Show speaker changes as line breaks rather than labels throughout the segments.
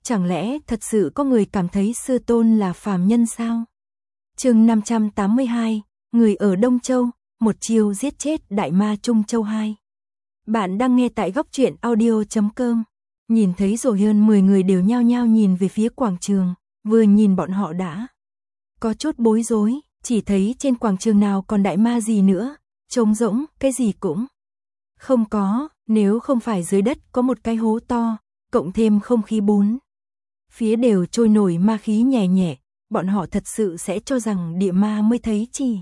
Chẳng lẽ thật sự có người cảm thấy sư tôn là phàm nhân sao? Chương 582, người ở Đông Châu, một chiêu giết chết đại ma Trung Châu 2. Bạn đang nghe tại góc truyện audio.com. Nhìn thấy rồi hơn 10 người đều nhao nhao nhìn về phía quảng trường, vừa nhìn bọn họ đã có chút bối rối, chỉ thấy trên quảng trường nào còn đại ma gì nữa, trống rỗng, cái gì cũng không có, nếu không phải dưới đất có một cái hố to, cộng thêm không khí bốn phía đều trôi nổi ma khí nhẹ nhẹ, bọn họ thật sự sẽ cho rằng địa ma mới thấy chỉ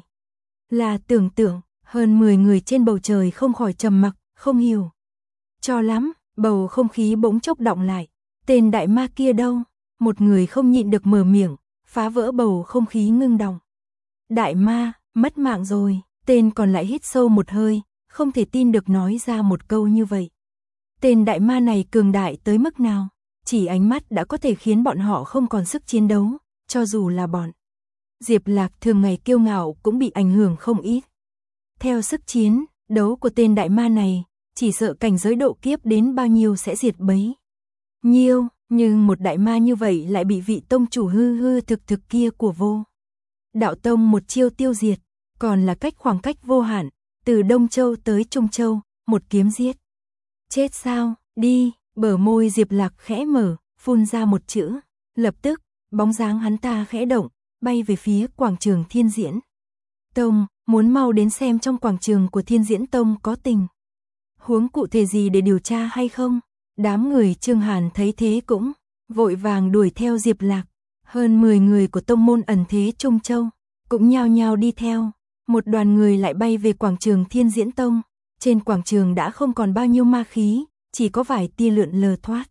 là tưởng tượng. Hơn 10 người trên bầu trời không khỏi trầm mặc, không hiểu cho lắm, bầu không khí bỗng chốc đọng lại. Tên đại ma kia đâu? Một người không nhịn được mở miệng, phá vỡ bầu không khí ngưng đọng. Đại ma, mất mạng rồi. Tên còn lại hít sâu một hơi, không thể tin được nói ra một câu như vậy. Tên đại ma này cường đại tới mức nào? Chỉ ánh mắt đã có thể khiến bọn họ không còn sức chiến đấu, cho dù là bọn Diệp Lạc thường ngày kiêu ngạo cũng bị ảnh hưởng không ít. Theo sức chiến đấu của tên đại ma này, chỉ sợ cảnh giới độ kiếp đến bao nhiêu sẽ diệt bấy nhiêu, nhưng một đại ma như vậy lại bị vị tông chủ hư hư thực thực kia của Vô Đạo Tông một chiêu tiêu diệt, còn là khoảng cách vô hạn, từ Đông Châu tới Trung Châu, một kiếm giết. Chết sao? Đi, bờ môi Diệp Lạc khẽ mở, phun ra một chữ, lập tức, bóng dáng hắn ta khẽ động, bay về phía quảng trường Thiên Diễn Tông, muốn mau đến xem trong quảng trường của Thiên Diễn Tông có tình huống cụ thể gì để điều tra hay không. Đám người Trương Hàn thấy thế cũng vội vàng đuổi theo Diệp Lạc. Hơn 10 người của tông môn ẩn thế Trung Châu cũng nhao nhao đi theo. Một đoàn người lại bay về quảng trường Thiên Diễn Tông. Trên quảng trường đã không còn bao nhiêu ma khí, chỉ có vài tia lượn lờ thoát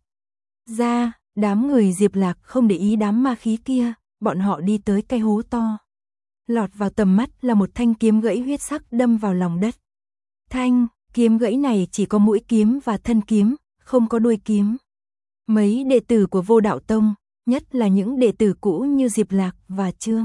ra. Đám người Diệp Lạc không để ý đám ma khí kia, bọn họ đi tới cái hố to. Lọt vào tầm mắt là một thanh kiếm gãy huyết sắc đâm vào lòng đất. Thanh kiếm gãy này chỉ có mũi kiếm và thân kiếm, không có đuôi kiếm. Mấy đệ tử của Vô Đạo Tông, nhất là những đệ tử cũ như Diệp Lạc và Trương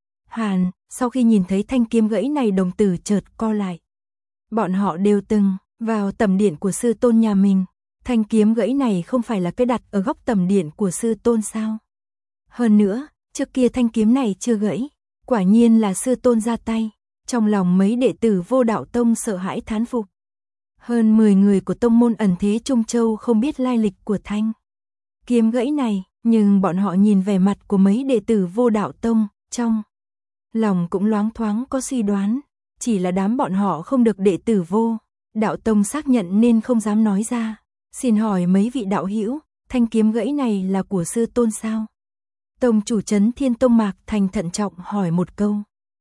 Hàn, sau khi nhìn thấy thanh kiếm gãy này đồng tử chợt co lại. Bọn họ đều từng vào tẩm điện của sư tôn nhà mình. Thanh kiếm gãy này không phải là cái đặt ở góc tẩm điện của sư tôn sao? Hơn nữa, trước kia thanh kiếm này chưa gãy, quả nhiên là sư tôn ra tay. Trong lòng mấy đệ tử Vô Đạo Tông sợ hãi thán phục. Hơn 10 người của tông môn ẩn thế Trung Châu không biết lai lịch của thanh kiếm gãy này, nhưng bọn họ nhìn vẻ mặt của mấy đệ tử Vô Đạo Tông, trong lòng cũng loáng thoáng có suy đoán, chỉ là đám bọn họ không được đệ tử Vô Đạo Tông xác nhận nên không dám nói ra. Xin hỏi mấy vị đạo hữu, thanh kiếm gãy này là của sư tôn sao? Tông chủ Trấn Thiên Tông Mạc Thành thận trọng hỏi một câu.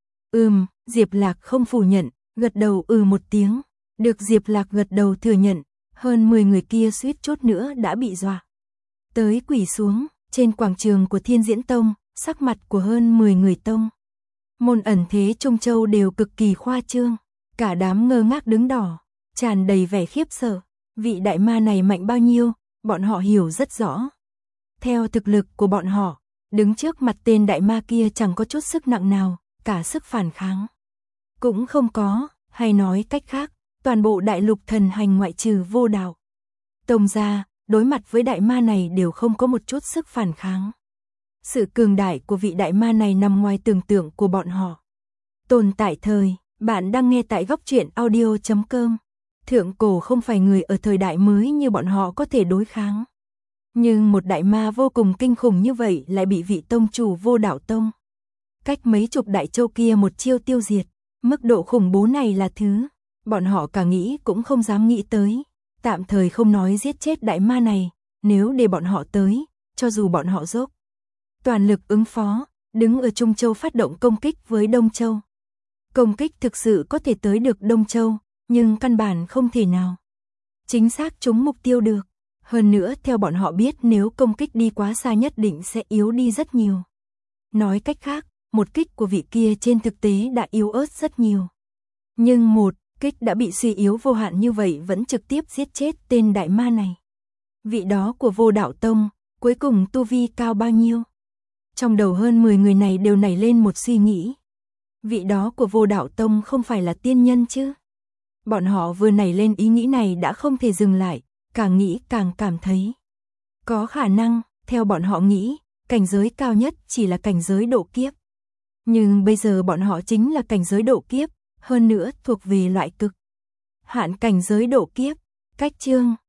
Diệp Lạc không phủ nhận, gật đầu một tiếng. Được Diệp Lạc gật đầu thừa nhận, hơn 10 người kia suýt chút nữa đã bị dọa tới quỳ xuống. Trên quảng trường của Thiên Diễn Tông, sắc mặt của hơn 10 người tông môn ẩn thế Trung Châu đều cực kỳ khoa trương, cả đám ngơ ngác đứng đỏ, tràn đầy vẻ khiếp sợ. Vị đại ma này mạnh bao nhiêu, bọn họ hiểu rất rõ. Theo thực lực của bọn họ, đứng trước mặt tên đại ma kia chẳng có chút sức nặng nào, cả sức phản kháng cũng không có, hay nói cách khác, toàn bộ đại lục thần hành ngoại trừ Vô Đạo Tông ra, đối mặt với đại ma này đều không có một chút sức phản kháng. Sự cường đại của vị đại ma này nằm ngoài tưởng tượng của bọn họ. Tồn tại thời, bạn đang nghe tại góc truyện audio.com. Thượng cổ không phải người ở thời đại mới như bọn họ có thể đối kháng. Nhưng một đại ma vô cùng kinh khủng như vậy lại bị vị tông chủ Vô Đạo Tông cách mấy chục đại châu kia một chiêu tiêu diệt. Mức độ khủng bố này là thứ bọn họ cả nghĩ cũng không dám nghĩ tới. Tạm thời không nói giết chết đại ma này, nếu để bọn họ tới, cho dù bọn họ dốc toàn lực ứng phó, đứng ở Trung Châu phát động công kích với Đông Châu. Công kích thực sự có thể tới được Đông Châu, nhưng căn bản không thể nào chính xác trúng mục tiêu được. Hơn nữa theo bọn họ biết nếu công kích đi quá xa nhất định sẽ yếu đi rất nhiều. Nói cách khác, một kích của vị kia trên thực tế đã yếu ớt rất nhiều. Nhưng một kích đã bị suy yếu vô hạn như vậy vẫn trực tiếp giết chết tên đại ma này. Vị đó của Vô Đạo Tông, cuối cùng tu vi cao bao nhiêu? Trong đầu hơn 10 người này đều nảy lên một suy nghĩ. Vị đó của Vô Đạo Tông không phải là tiên nhân chứ? Bọn họ vừa nảy lên ý nghĩ này đã không thể dừng lại, càng nghĩ càng cảm thấy có khả năng. Theo bọn họ nghĩ, cảnh giới cao nhất chỉ là cảnh giới độ kiếp. Nhưng bây giờ bọn họ chính là cảnh giới độ kiếp, hơn nữa thuộc về loại cực hạn cảnh giới độ kiếp. Cách chương